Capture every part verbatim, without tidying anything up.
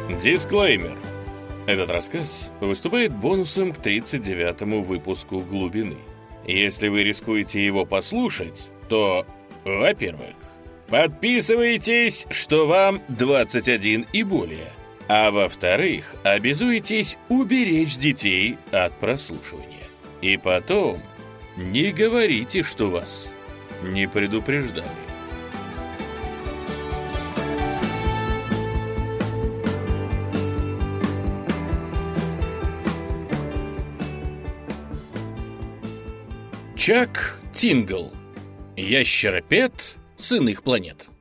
Дисклеймер. Этот рассказ выступает бонусом к тридцать девятому выпуску «Глубины». Если вы рискуете его послушать, то, во-первых, подписывайтесь, что вам двадцать один и более, а во-вторых, обязуйтесь уберечь детей от прослушивания. И потом, не говорите, что вас не предупреждали. Чак Тингл. Ящеропед с иных планет.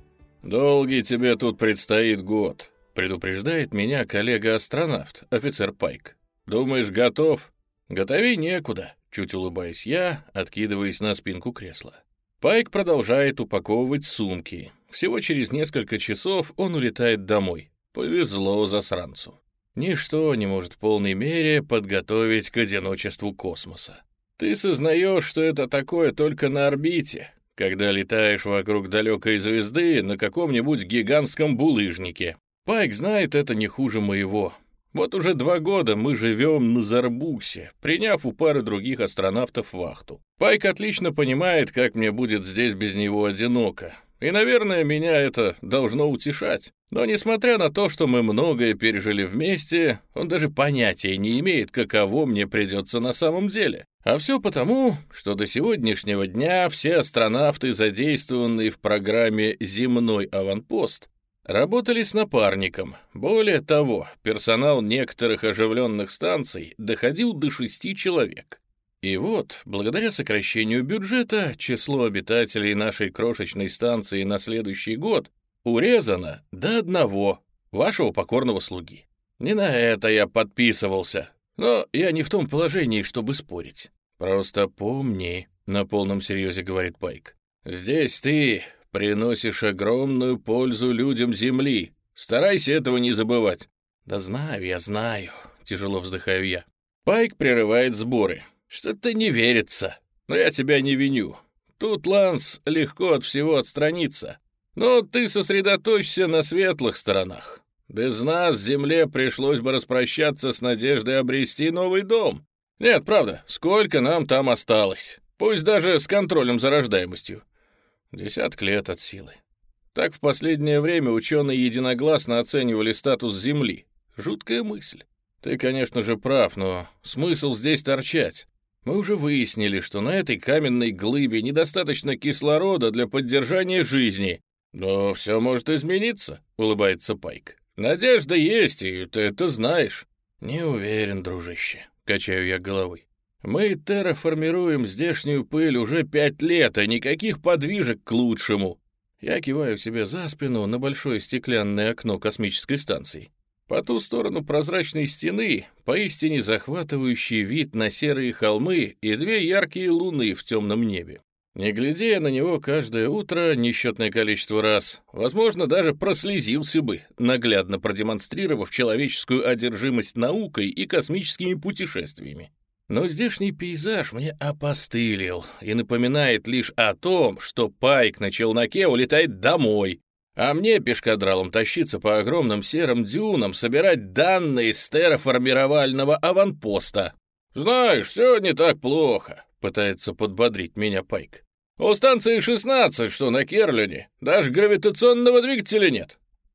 «Долгий тебе тут предстоит год», — предупреждает меня коллега-астронавт, офицер Пайк. «Думаешь, готов?» «Готовей некуда», — чуть улыбаюсь я, откидываясь на спинку кресла. Пайк продолжает упаковывать сумки. Всего через несколько часов он улетает домой. Повезло засранцу. Ничто не может в полной мере подготовить к одиночеству космоса. Ты сознаешь, что это такое только на орбите, когда летаешь вокруг далекой звезды на каком-нибудь гигантском булыжнике. Пайк знает это не хуже моего. Вот уже два года мы живем на Зарбуксе, приняв у пары других астронавтов вахту. Пайк отлично понимает, как мне будет здесь без него одиноко. И, наверное, меня это должно утешать. Но, несмотря на то, что мы многое пережили вместе, он даже понятия не имеет, каково мне придется на самом деле. А все потому, что до сегодняшнего дня все астронавты, задействованные в программе «Земной аванпост», работали с напарником. Более того, персонал некоторых оживленных станций доходил до шести человек. И вот, благодаря сокращению бюджета, число обитателей нашей крошечной станции на следующий год урезано до одного, вашего покорного слуги. Не на это я подписывался, но я не в том положении, чтобы спорить. Просто помни, на полном серьезе говорит Пайк, здесь ты приносишь огромную пользу людям Земли. Старайся этого не забывать. Да знаю, я знаю, тяжело вздыхаю я. Пайк прерывает сборы. Что-то не верится, но я тебя не виню. Тут, Ланс, легко от всего отстраниться. Но ты сосредоточься на светлых сторонах. Без нас Земле пришлось бы распрощаться с надеждой обрести новый дом. Нет, правда, сколько нам там осталось? Пусть даже с контролем за рождаемостью. Десяток лет от силы. Так в последнее время ученые единогласно оценивали статус Земли. Жуткая мысль. Ты, конечно же, прав, но смысл здесь торчать? Мы уже выяснили, что на этой каменной глыбе недостаточно кислорода для поддержания жизни. Но все может измениться, улыбается Пайк. Надежда есть, и ты это знаешь. Не уверен, дружище, качаю я головой. Мы терраформируем здешнюю пыль уже пять лет, а никаких подвижек к лучшему. Я киваю себе за спину на большое стеклянное окно космической станции. По ту сторону прозрачной стены поистине захватывающий вид на серые холмы и две яркие луны в темном небе. Не глядя я на него каждое утро несчетное количество раз, возможно, даже прослезился бы, наглядно продемонстрировав человеческую одержимость наукой и космическими путешествиями. Но здешний пейзаж мне опостылил и напоминает лишь о том, что Пайк на челноке улетает домой, а мне пешкадралом тащиться по огромным серым дюнам, собирать данные с терраформировального аванпоста. «Знаешь, все не так плохо», — пытается подбодрить меня Пайк. «У станции шестнадцать, что на Керлине, даже гравитационного двигателя нет».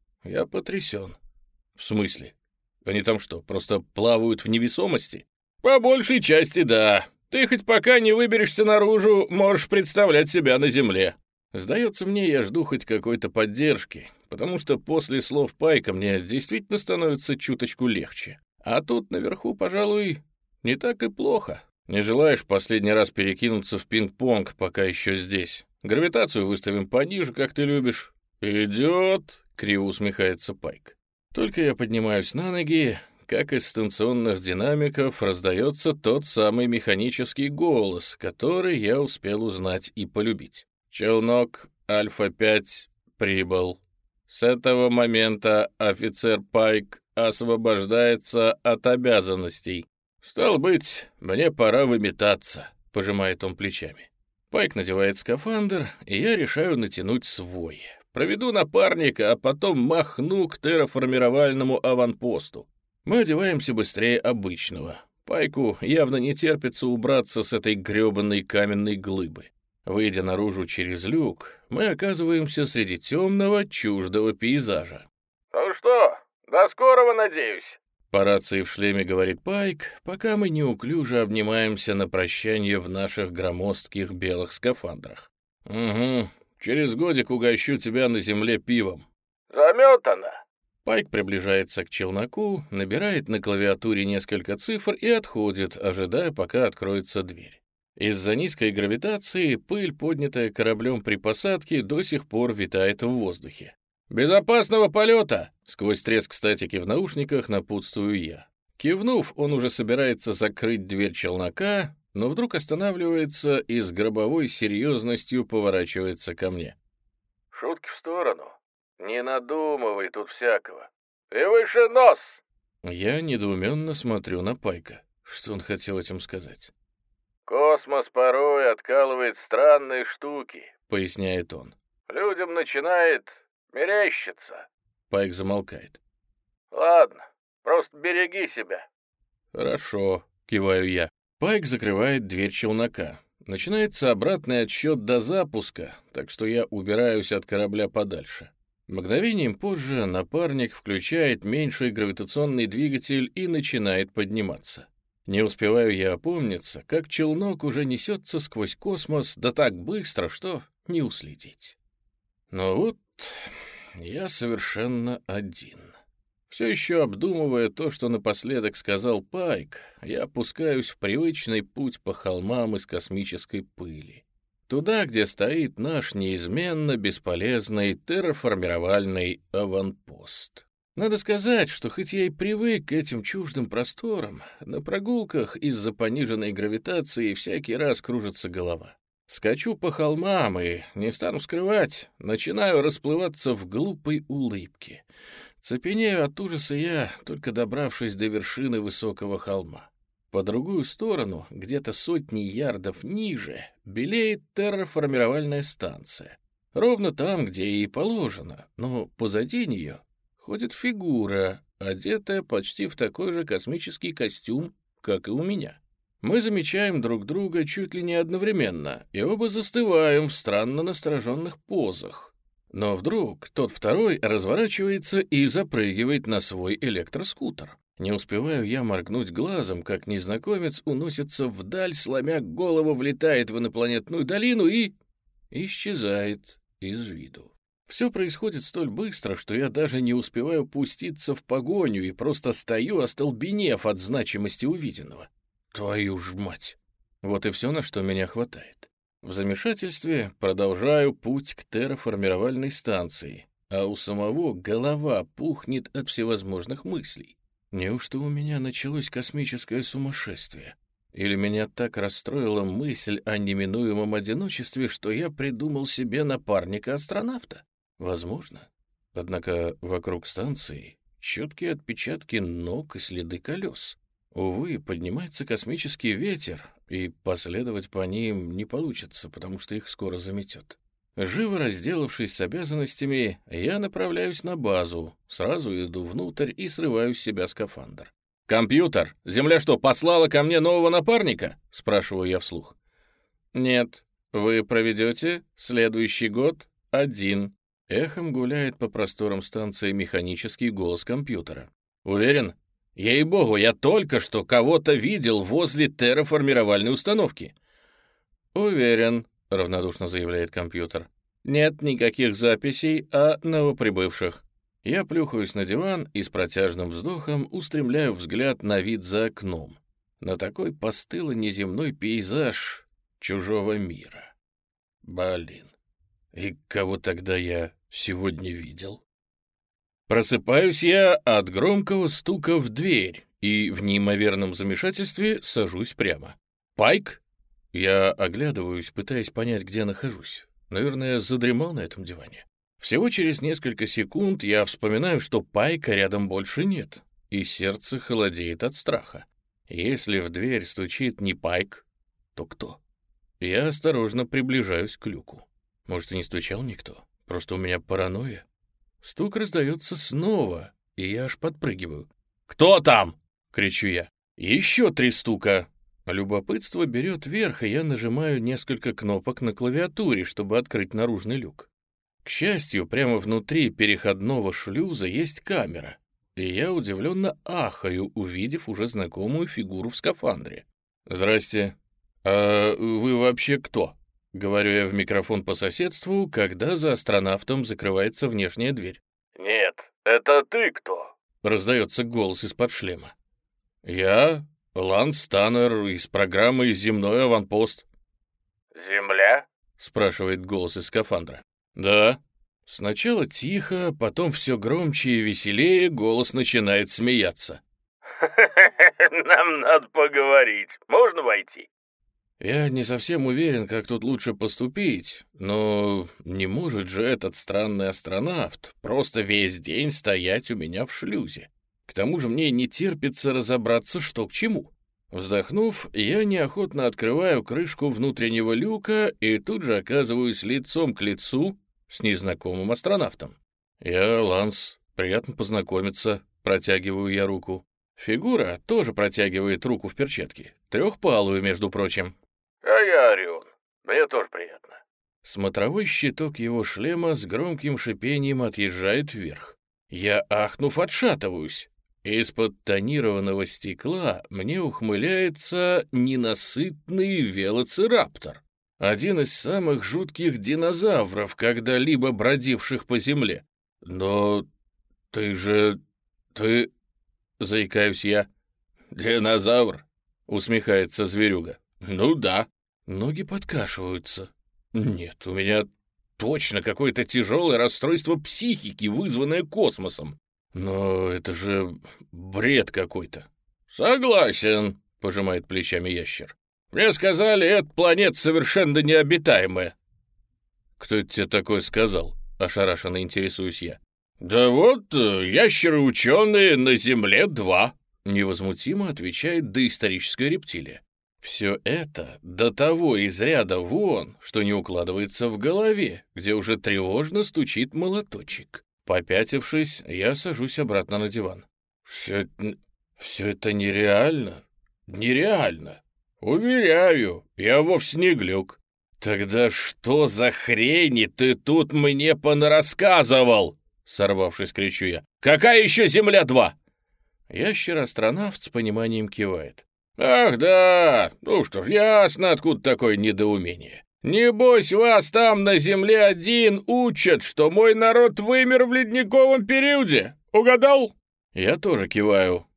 Я потрясен. В смысле? Они там что, просто плавают в невесомости? По большей части, да. Ты хоть пока не выберешься наружу, можешь представлять себя на Земле. Сдается мне, я жду хоть какой-то поддержки, потому что после слов Пайка мне действительно становится чуточку легче. А тут наверху, пожалуй, не так и плохо. Не желаешь последний раз перекинуться в пинг-понг, пока еще здесь? Гравитацию выставим пониже, как ты любишь. «Идет!» — криво усмехается Пайк. Только я поднимаюсь на ноги, как из станционных динамиков раздается тот самый механический голос, который я успел узнать и полюбить. «Челнок Альфа пять прибыл. С этого момента офицер Пайк освобождается от обязанностей. Стало быть, мне пора выметаться», — пожимает он плечами. Пайк надевает скафандр, и я решаю натянуть свой. Проведу напарника, а потом махну к терраформировальному аванпосту. Мы одеваемся быстрее обычного. Пайку явно не терпится убраться с этой гребаной каменной глыбы. Выйдя наружу через люк, мы оказываемся среди темного, чуждого пейзажа. «Ну что, до скорого, надеюсь?» По рации в шлеме говорит Пайк, пока мы неуклюже обнимаемся на прощание в наших громоздких белых скафандрах. «Угу, через годик угощу тебя на земле пивом». «Заметано». Пайк приближается к челноку, набирает на клавиатуре несколько цифр и отходит, ожидая, пока откроется дверь. Из-за низкой гравитации пыль, поднятая кораблем при посадке, до сих пор витает в воздухе. «Безопасного полета!» — сквозь треск статики в наушниках напутствую я. Кивнув, он уже собирается закрыть дверь челнока, но вдруг останавливается и с гробовой серьезностью поворачивается ко мне. «Шутки в сторону. Не надумывай тут всякого. И выше нос!» Я недоуменно смотрю на Пайка. Что он хотел этим сказать? «Космос порой откалывает странные штуки», — поясняет он. «Людям начинает мерещиться». Пайк замолкает. «Ладно, просто береги себя». «Хорошо», — киваю я. Пайк закрывает дверь челнока. Начинается обратный отсчет до запуска, так что я убираюсь от корабля подальше. Мгновением позже напарник включает меньший гравитационный двигатель и начинает подниматься. Не успеваю я опомниться, как челнок уже несется сквозь космос, да так быстро, что не уследить. Но вот я совершенно один. Все еще обдумывая то, что напоследок сказал Пайк, я опускаюсь в привычный путь по холмам из космической пыли. Туда, где стоит наш неизменно бесполезный терраформировальный аванпост. Надо сказать, что хоть я и привык к этим чуждым просторам, на прогулках из-за пониженной гравитации всякий раз кружится голова. Скачу по холмам и, не стану скрывать, начинаю расплываться в глупой улыбке. Цепенею от ужаса я, только добравшись до вершины высокого холма. По другую сторону, где-то сотни ярдов ниже, белеет терраформировальная станция. Ровно там, где и положено, но позади нее ходит фигура, одетая почти в такой же космический костюм, как и у меня. Мы замечаем друг друга чуть ли не одновременно, и оба застываем в странно настороженных позах. Но вдруг тот второй разворачивается и запрыгивает на свой электроскутер. Не успеваю я моргнуть глазом, как незнакомец уносится вдаль, сломя голову, влетает в инопланетную долину и исчезает из виду. Все происходит столь быстро, что я даже не успеваю пуститься в погоню и просто стою, остолбенев от значимости увиденного. Твою ж мать! Вот и все, на что меня хватает. В замешательстве продолжаю путь к терраформировальной станции, а у самого голова пухнет от всевозможных мыслей. Неужто у меня началось космическое сумасшествие? Или меня так расстроила мысль о неминуемом одиночестве, что я придумал себе напарника-астронавта? Возможно. Однако вокруг станции четкие отпечатки ног и следы колес. Увы, поднимается космический ветер, и последовать по ним не получится, потому что их скоро заметет. Живо разделавшись с обязанностями, я направляюсь на базу, сразу иду внутрь и срываю с себя скафандр. «Компьютер, Земля что, послала ко мне нового напарника?» — спрашиваю я вслух. «Нет, вы проведете следующий год один». Эхом гуляет по просторам станции механический голос компьютера. «Уверен? Ей-богу, я только что кого-то видел возле терраформировальной установки». «Уверен», — равнодушно заявляет компьютер. «Нет никаких записей о новоприбывших». Я плюхаюсь на диван и с протяжным вздохом устремляю взгляд на вид за окном. На такой постылый неземной пейзаж чужого мира. Блин, и кого тогда я сегодня видел? Просыпаюсь я от громкого стука в дверь и в неимоверном замешательстве сажусь прямо. «Пайк?» Я оглядываюсь, пытаясь понять, где нахожусь. Наверное, задремал на этом диване. Всего через несколько секунд я вспоминаю, что Пайка рядом больше нет, и сердце холодеет от страха. Если в дверь стучит не Пайк, то кто? Я осторожно приближаюсь к люку. Может, и не стучал никто? Просто у меня паранойя. Стук раздается снова, и я аж подпрыгиваю. «Кто там?» — кричу я. Еще три стука. Любопытство берет верх, и я нажимаю несколько кнопок на клавиатуре, чтобы открыть наружный люк. К счастью, прямо внутри переходного шлюза есть камера, и я удивленно ахаю, увидев уже знакомую фигуру в скафандре. «Здрасте. А вы вообще кто?» — говорю я в микрофон по соседству, когда за астронавтом закрывается внешняя дверь. «Нет, это ты кто?» — раздается голос из-под шлема. «Я Ланс Таннер из программы «Земной аванпост». «Земля?» — спрашивает голос из скафандра. «Да». Сначала тихо, потом все громче и веселее голос начинает смеяться. «Нам надо поговорить. Можно войти?» Я не совсем уверен, как тут лучше поступить, но не может же этот странный астронавт просто весь день стоять у меня в шлюзе. К тому же мне не терпится разобраться, что к чему. Вздохнув, я неохотно открываю крышку внутреннего люка и тут же оказываюсь лицом к лицу с незнакомым астронавтом. «Я Ланс, приятно познакомиться», — протягиваю я руку. Фигура тоже протягивает руку в перчатке, трехпалую, между прочим. «А я Орион. Мне тоже приятно». Смотровой щиток его шлема с громким шипением отъезжает вверх. Я, ахнув, отшатываюсь. Из-под тонированного стекла мне ухмыляется ненасытный велоцираптор. Один из самых жутких динозавров, когда-либо бродивших по земле. Но ты же... ты... заикаюсь я. «Динозавр?» — усмехается зверюга. «Ну да». Ноги подкашиваются. Нет, у меня точно какое-то тяжелое расстройство психики, вызванное космосом. Но это же бред какой-то. «Согласен», — пожимает плечами ящер. «Мне сказали, эта планета совершенно необитаемая». «Кто это тебе такое сказал?» — ошарашенно интересуюсь я. «Да вот, ящеры-ученые на Земле-два», — невозмутимо отвечает доисторическая рептилия. Все это до того из ряда вон, что не укладывается в голове, где уже тревожно стучит молоточек. Попятившись, я сажусь обратно на диван. Все, все это нереально, нереально. Уверяю, я вовсе не глюк. Тогда что за хрени ты тут мне понарассказывал? Сорвавшись, кричу я. Какая еще Земля-два? Ящер-астронавт с пониманием кивает. Ах да, ну что ж, ясно, откуда такое недоумение. Небось, вас там на Земле-один учат, что мой народ вымер в ледниковом периоде. Угадал? Я тоже киваю.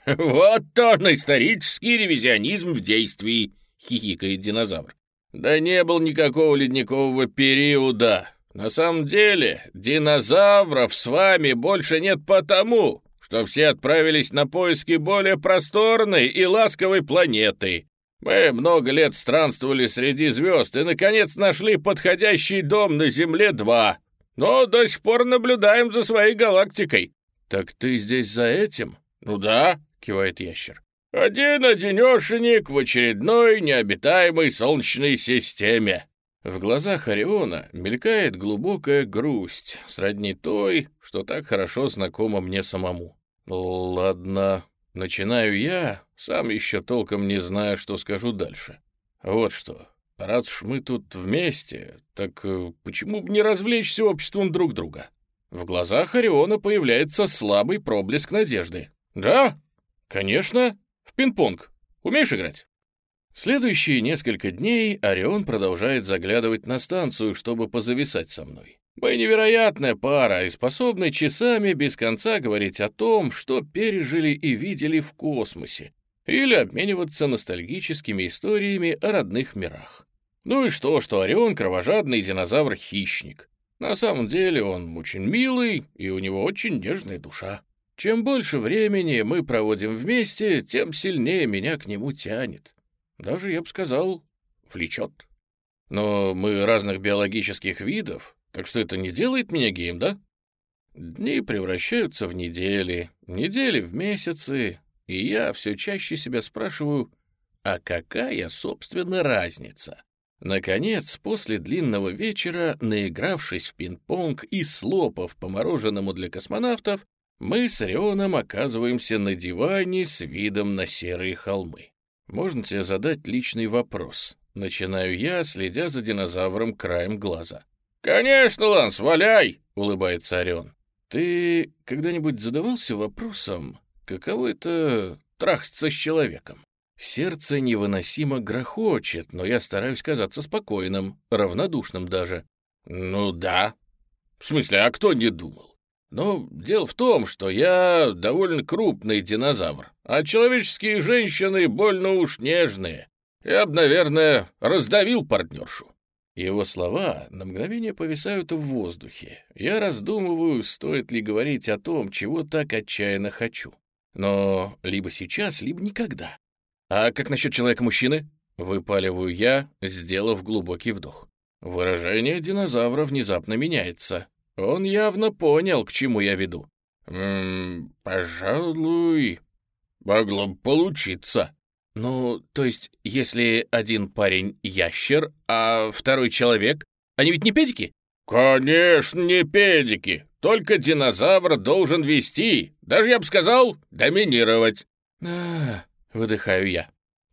Вот он, исторический ревизионизм в действии, хихикает динозавр. Да не было никакого ледникового периода. На самом деле, динозавров с вами больше нет потому, что все отправились на поиски более просторной и ласковой планеты. Мы много лет странствовали среди звезд и, наконец, нашли подходящий дом на Земле-два, но до сих пор наблюдаем за своей галактикой». «Так ты здесь за этим?» «Ну да», — кивает ящер. «Один-одинешенек в очередной необитаемой Солнечной системе». В глазах Ориона мелькает глубокая грусть, сродни той, что так хорошо знакома мне самому. «Ладно». Начинаю я, сам еще толком не знаю, что скажу дальше. Вот что, раз уж мы тут вместе, так э, почему бы не развлечься обществом друг друга? В глазах Ориона появляется слабый проблеск надежды. Да, конечно, в пинг-понг. Умеешь играть? Следующие несколько дней Орион продолжает заглядывать на станцию, чтобы позависать со мной. Мы невероятная пара и способны часами без конца говорить о том, что пережили и видели в космосе, или обмениваться ностальгическими историями о родных мирах. Ну и что, что Орион — кровожадный динозавр-хищник. На самом деле он очень милый, и у него очень нежная душа. Чем больше времени мы проводим вместе, тем сильнее меня к нему тянет. Даже, я бы сказал, влечет. Но мы разных биологических видов, так что это не делает меня геем, да? Дни превращаются в недели, недели в месяцы, и я все чаще себя спрашиваю, а какая, собственно, разница? Наконец, после длинного вечера, наигравшись в пинг-понг и слопав по мороженому для космонавтов, мы с Орионом оказываемся на диване с видом на серые холмы. «Можно тебе задать личный вопрос?» Начинаю я, следя за динозавром краем глаза. «Конечно, Ланс, валяй!» — улыбается Орион. «Ты когда-нибудь задавался вопросом, каково это трахаться с человеком?» Сердце невыносимо грохочет, но я стараюсь казаться спокойным, равнодушным даже. «Ну да. В смысле, а кто не думал? Но дело в том, что я довольно крупный динозавр, а человеческие женщины больно уж нежные. Я бы, наверное, раздавил партнершу». Его слова на мгновение повисают в воздухе. Я раздумываю, стоит ли говорить о том, чего так отчаянно хочу. Но либо сейчас, либо никогда. «А как насчет человека-мужчины?» — выпаливаю я, сделав глубокий вдох. Выражение динозавра внезапно меняется. Он явно понял, к чему я веду. «Ммм, пожалуй, могло бы получиться». «Ну, то есть, если один парень ящер, а второй человек, они ведь не педики?» «Конечно, не педики. Только динозавр должен вести, даже, я бы сказал, доминировать». «А, — выдыхаю я.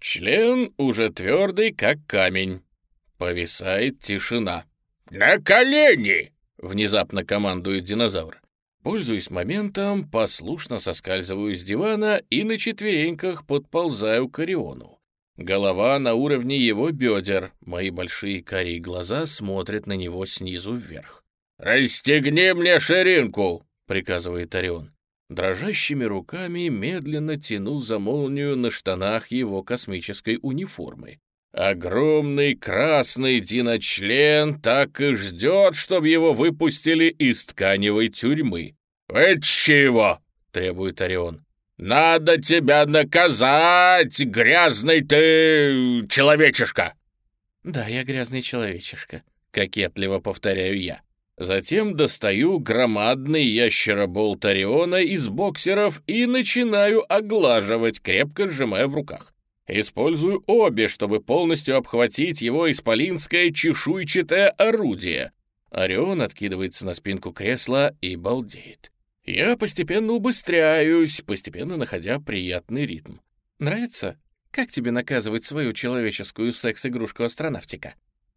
Член уже твердый, как камень. Повисает тишина. «На колени!» — внезапно командует динозавр. Пользуясь моментом, послушно соскальзываю с дивана и на четвереньках подползаю к Ориону. Голова на уровне его бедер, мои большие карие глаза смотрят на него снизу вверх. «Расстегни мне ширинку!» — приказывает Орион. Дрожащими руками медленно тяну за молнию на штанах его космической униформы. Огромный красный диночлен так и ждет, чтобы его выпустили из тканевой тюрьмы. «Это чего?» — требует Орион. «Надо тебя наказать, грязный ты человечишка!» «Да, я грязный человечишка», — кокетливо повторяю я. Затем достаю громадный ящероболт Ориона из боксеров и начинаю оглаживать, крепко сжимая в руках. Использую обе, чтобы полностью обхватить его исполинское чешуйчатое орудие. Орион откидывается на спинку кресла и балдеет. Я постепенно убыстряюсь, постепенно находя приятный ритм. «Нравится? Как тебе наказывать свою человеческую секс-игрушку-астронавтика?»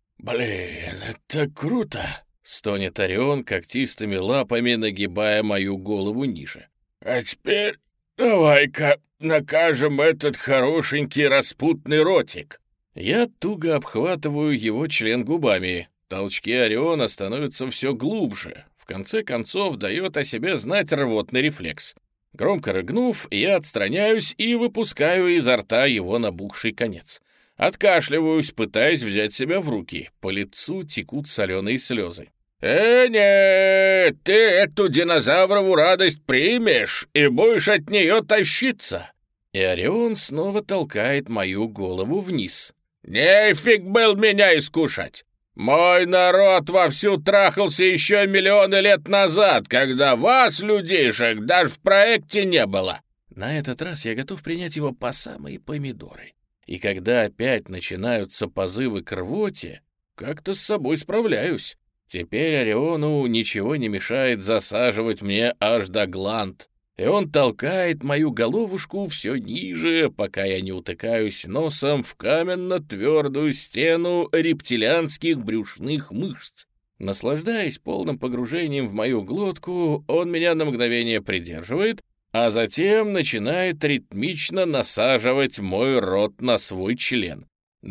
«Блин, это круто!» — стонет Орион, когтистыми лапами нагибая мою голову ниже. «А теперь давай-ка накажем этот хорошенький распутный ротик». Я туго обхватываю его член губами. Толчки Ориона становятся все глубже. В конце концов дает о себе знать рвотный рефлекс. Громко рыгнув, я отстраняюсь и выпускаю изо рта его набухший конец. Откашливаюсь, пытаясь взять себя в руки. По лицу текут соленые слезы. «Э, нет, ты эту динозаврову радость примешь и будешь от нее тащиться!» И Орион снова толкает мою голову вниз. «Нефиг был меня искушать! Мой народ вовсю трахался еще миллионы лет назад, когда вас, людейшек, даже в проекте не было!» На этот раз я готов принять его по самые помидоры. И когда опять начинаются позывы к рвоте, как-то с собой справляюсь. Теперь Ориону ничего не мешает засаживать мне аж до гланд. И он толкает мою головушку все ниже, пока я не утыкаюсь носом в каменно-твердую стену рептилианских брюшных мышц. Наслаждаясь полным погружением в мою глотку, он меня на мгновение придерживает, а затем начинает ритмично насаживать мой рот на свой член.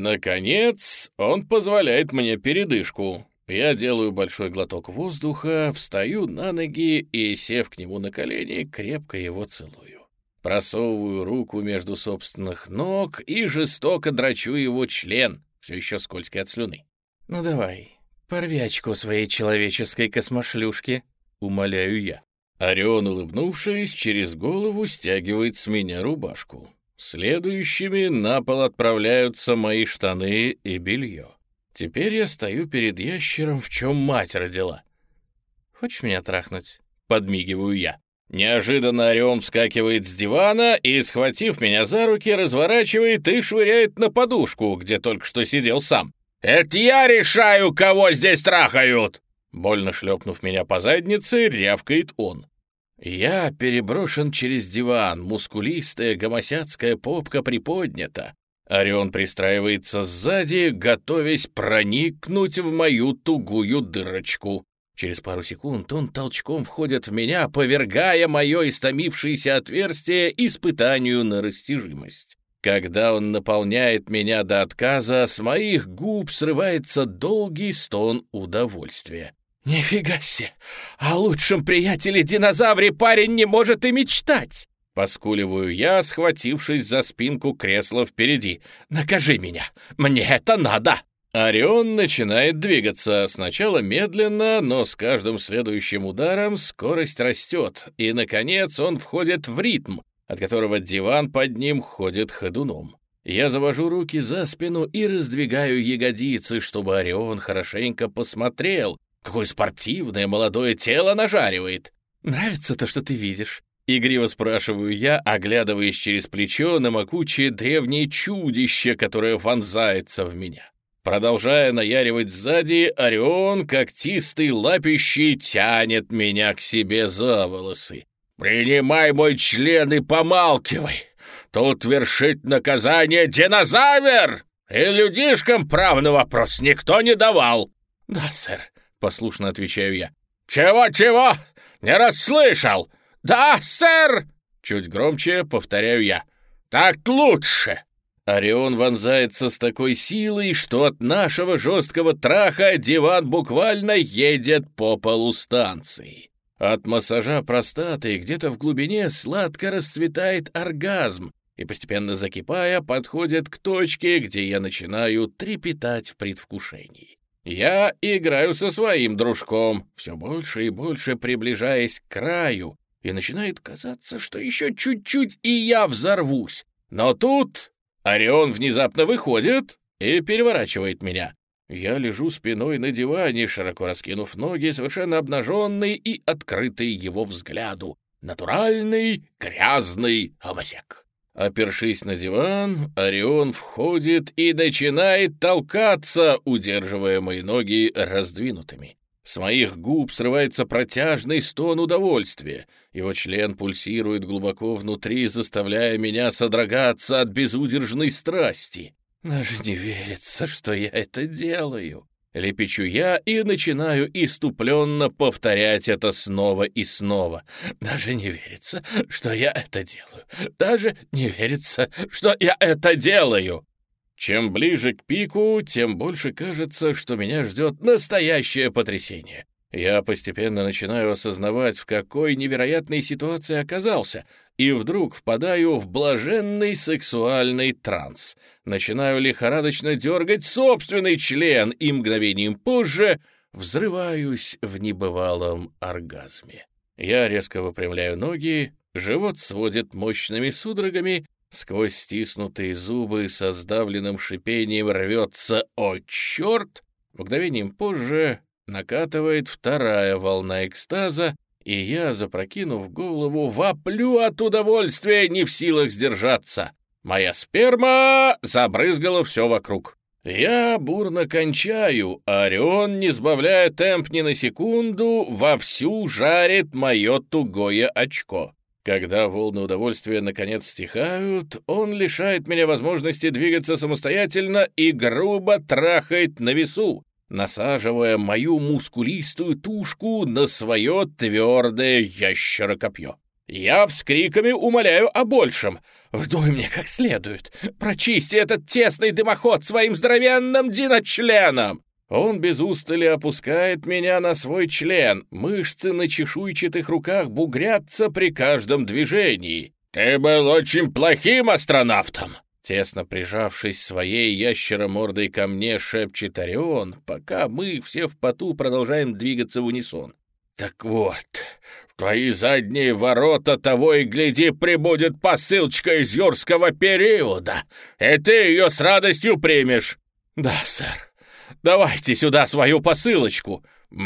Наконец, он позволяет мне передышку. Я делаю большой глоток воздуха, встаю на ноги и, сев к нему на колени, крепко его целую. Просовываю руку между собственных ног и жестоко дрочу его член, все еще скользкий от слюны. «Ну давай, порви очко своей человеческой космошлюшки», — умоляю я. Орион, улыбнувшись, через голову стягивает с меня рубашку. Следующими на пол отправляются мои штаны и белье. Теперь я стою перед ящером, в чем мать родила. «Хочешь меня трахнуть?» — подмигиваю я. Неожиданно Орион вскакивает с дивана и, схватив меня за руки, разворачивает и швыряет на подушку, где только что сидел сам. Это я решаю, кого здесь трахают!» Больно шлепнув меня по заднице, рявкает он. Я переброшен через диван, мускулистая гомосятская попка приподнята. Орион пристраивается сзади, готовясь проникнуть в мою тугую дырочку. Через пару секунд он толчком входит в меня, повергая мое истомившееся отверстие испытанию на растяжимость. Когда он наполняет меня до отказа, с моих губ срывается долгий стон удовольствия. «Нифига себе! О лучшем приятеле-динозавре парень не может и мечтать!» Поскуливаю я, схватившись за спинку кресла впереди. «Накажи меня! Мне это надо!» Орион начинает двигаться, сначала медленно, но с каждым следующим ударом скорость растет, и, наконец, он входит в ритм, от которого диван под ним ходит ходуном. Я завожу руки за спину и раздвигаю ягодицы, чтобы Орион хорошенько посмотрел, какое спортивное молодое тело нажаривает. «Нравится то, что ты видишь?» Игриво спрашиваю я, оглядываясь через плечо на могучее древнее чудище, которое вонзается в меня. Продолжая наяривать сзади, Орион, когтистый лапищей, тянет меня к себе за волосы. «Принимай мой член и помалкивай! Тут вершит наказание динозавр! И людишкам прав на вопрос никто не давал!» «Да, сэр», — послушно отвечаю я. «Чего-чего? Не расслышал! Да, сэр!» Чуть громче повторяю я. «Так лучше!» Орион вонзается с такой силой, что от нашего жесткого траха диван буквально едет по полу станции. От массажа простаты где-то в глубине сладко расцветает оргазм и, постепенно закипая, подходит к точке, где я начинаю трепетать в предвкушении. Я играю со своим дружком, все больше и больше приближаясь к краю, и начинает казаться, что еще чуть-чуть и я взорвусь. Но тут Орион внезапно выходит и переворачивает меня. Я лежу спиной на диване, широко раскинув ноги, совершенно обнаженный и открытый его взгляду. Натуральный грязный гомосек. Опершись на диван, Орион входит и начинает толкаться, удерживая мои ноги раздвинутыми. С моих губ срывается протяжный стон удовольствия. Его член пульсирует глубоко внутри, заставляя меня содрогаться от безудержной страсти. «Даже не верится, что я это делаю!» Лепечу я и начинаю иступленно повторять это снова и снова. «Даже не верится, что я это делаю! Даже не верится, что я это делаю!» Чем ближе к пику, тем больше кажется, что меня ждет настоящее потрясение. Я постепенно начинаю осознавать, в какой невероятной ситуации оказался, и вдруг впадаю в блаженный сексуальный транс. Начинаю лихорадочно дергать собственный член, и мгновением позже взрываюсь в небывалом оргазме. Я резко выпрямляю ноги, живот сводит мощными судорогами, сквозь стиснутые зубы со сдавленным шипением рвется «О, черт!». Мгновением позже накатывает вторая волна экстаза, и я, запрокинув голову, воплю от удовольствия, не в силах сдержаться. Моя сперма забрызгала все вокруг. Я бурно кончаю, а Орион, не сбавляя темп ни на секунду, вовсю жарит мое тугое очко. Когда волны удовольствия наконец стихают, он лишает меня возможности двигаться самостоятельно и грубо трахает на весу, насаживая мою мускулистую тушку на свое твердое ящерокопье. Я вскриками умоляю о большем. «Вдуй мне как следует! Прочисти этот тесный дымоход своим здоровенным диночленом!» Он без устали опускает меня на свой член, мышцы на чешуйчатых руках бугрятся при каждом движении. «Ты был очень плохим астронавтом!» Тесно прижавшись своей ящеромордой ко мне, шепчет Орион, пока мы все в поту продолжаем двигаться в унисон. «Так вот, в твои задние ворота того и гляди прибудет посылочка из юрского периода, и ты ее с радостью примешь». «Да, сэр. Давайте сюда свою посылочку».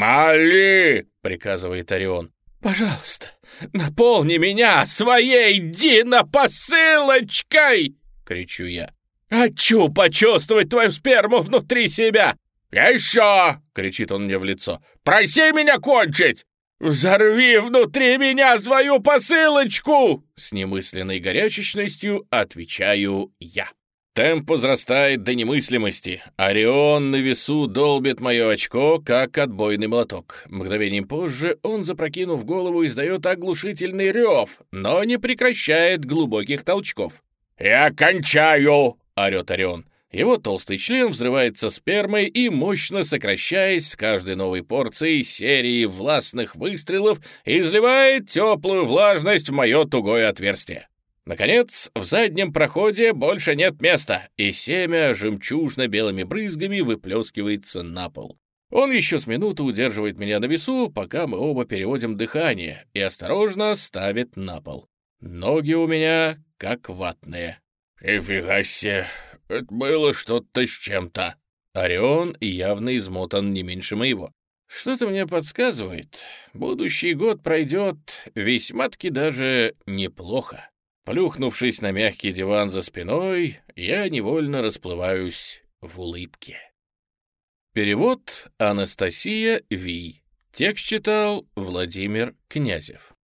«Моли!» — приказывает Орион. «Пожалуйста, наполни меня своей динопосылочкой!» — кричу я. «Хочу почувствовать твою сперму внутри себя!» «Еще!» — кричит он мне в лицо. «Проси меня кончить!» «Взорви внутри меня свою посылочку!» С немысленной горячечностью отвечаю я. Темп возрастает до немыслимости. Орион на весу долбит мое очко, как отбойный молоток. Мгновением позже он, запрокинув голову, издает оглушительный рев, но не прекращает глубоких толчков. «Я кончаю!» — орет Орион. Его толстый член взрывается спермой и, мощно сокращаясь с каждой новой порцией серии властных выстрелов, изливает теплую влажность в мое тугое отверстие. Наконец, в заднем проходе больше нет места, и семя жемчужно-белыми брызгами выплескивается на пол. Он еще с минуту удерживает меня на весу, пока мы оба переводим дыхание, и осторожно ставит на пол. Ноги у меня как ватные. «Нифига себе! Это было что-то с чем-то!» Орион явно измотан не меньше моего. Что-то мне подсказывает, будущий год пройдет весьма-таки даже неплохо. Плюхнувшись на мягкий диван за спиной, я невольно расплываюсь в улыбке. Перевод Анастасия Ви. Текст читал Владимир Князев.